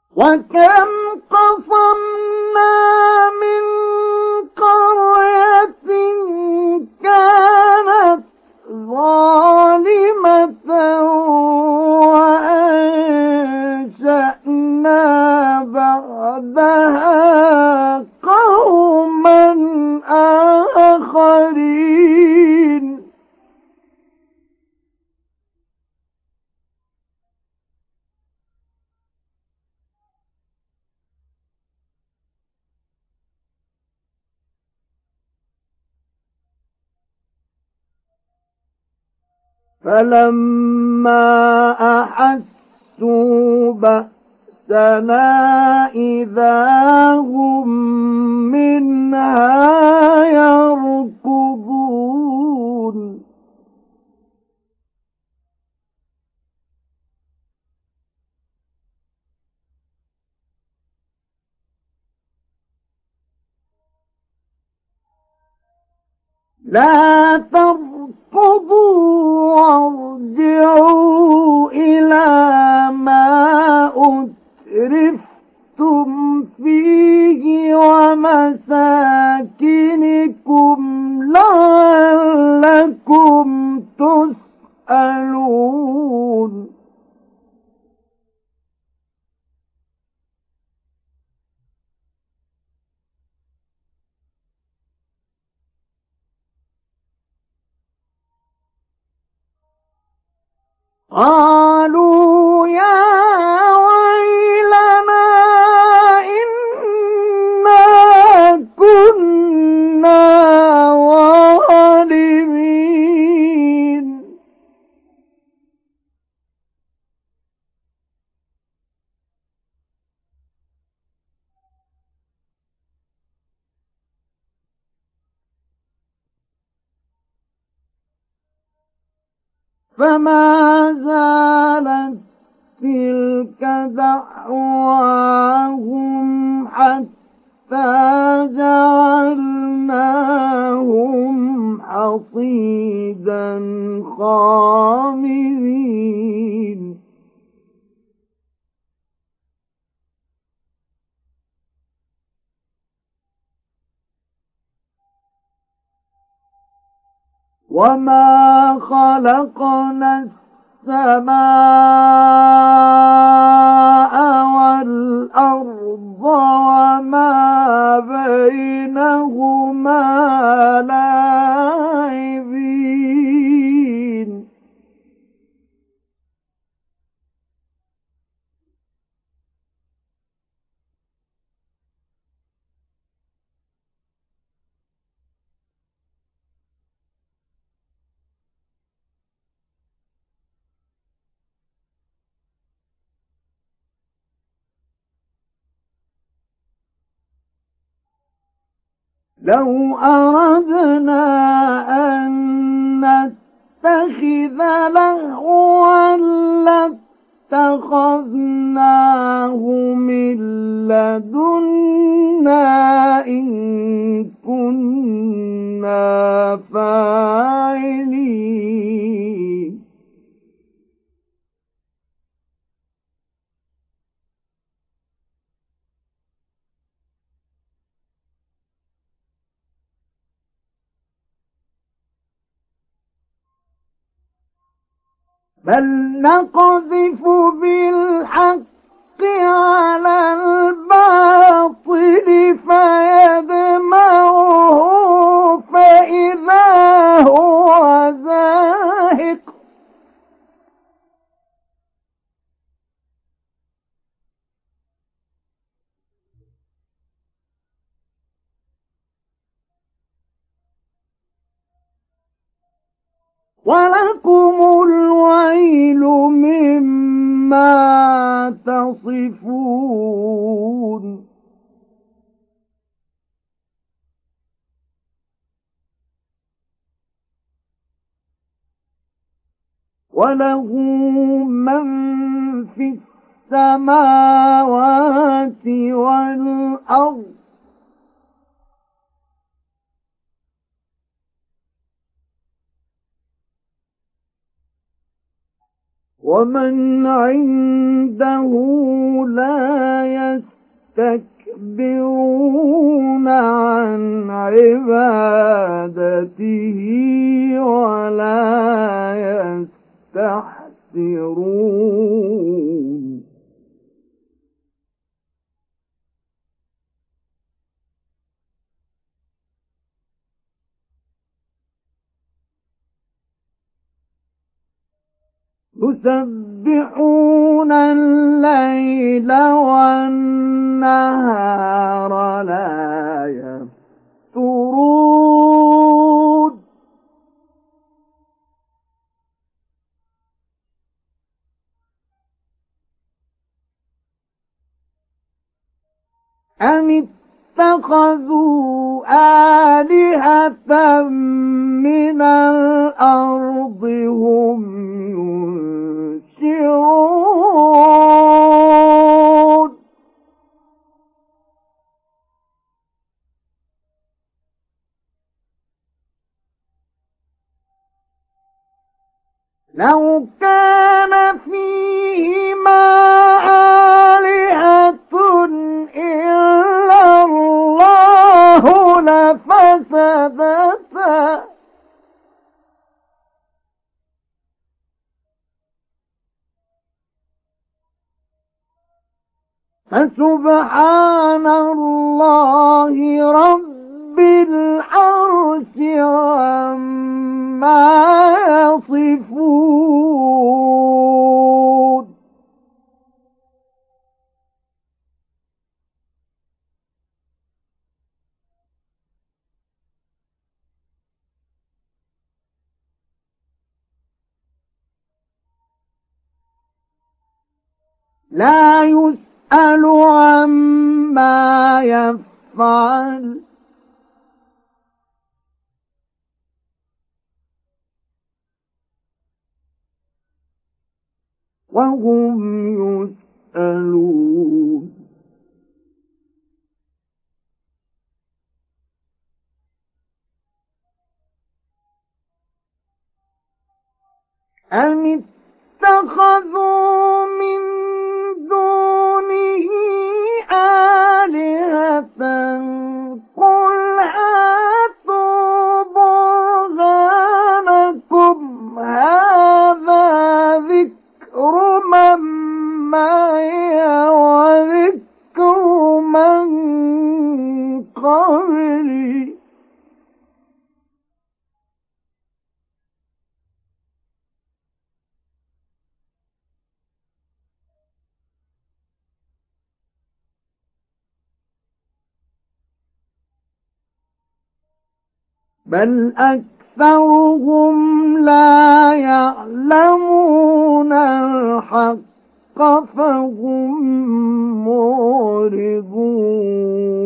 وكم قصمنا من قرية كانت ظالمة وأنشأنا بعدها قوما آخرين. فلما أحسوا بأسنا إذا هم منها يركضون. لا تركضوا وارجعوا إلى ما أترفتم فيه ومساكنكم لعلكم تسألون. قالوا يا ويلنا إنا كنا ظالمين. فما زالت تلك دعواهم حتى جعلناهم حصيدا خامدين. وما خلقنا السماء والأرض وما بينهما لاعبين. لو أردنا أن نتخذ لهوا لاتخذناه من لدنا إن كنا فاعلين. بل نقذف بالحق على الباطل فيدمغه فإذا هو زاهق. ولكم الويل مما تصفون. وله من في السماوات والأرض ومن عنده لا يستكبرون عن عبادته ولا يستحسرون يسبحون الليل والنهار لا يفترون أم اتخذوا آلهة من الأرض هم ينشرون لو كان فيهما آلهة إلا الله لفسدتا فسبحان الله رب العرش عما يصفون لا يسأل عما يفعل وهم يسألون أم اتخذوا من دونه آلهة قل هاتوا برهانكم هذا ذكر من معي وذكر من قبلي بل أكثرهم لا يعلمون الحق فهم معرضون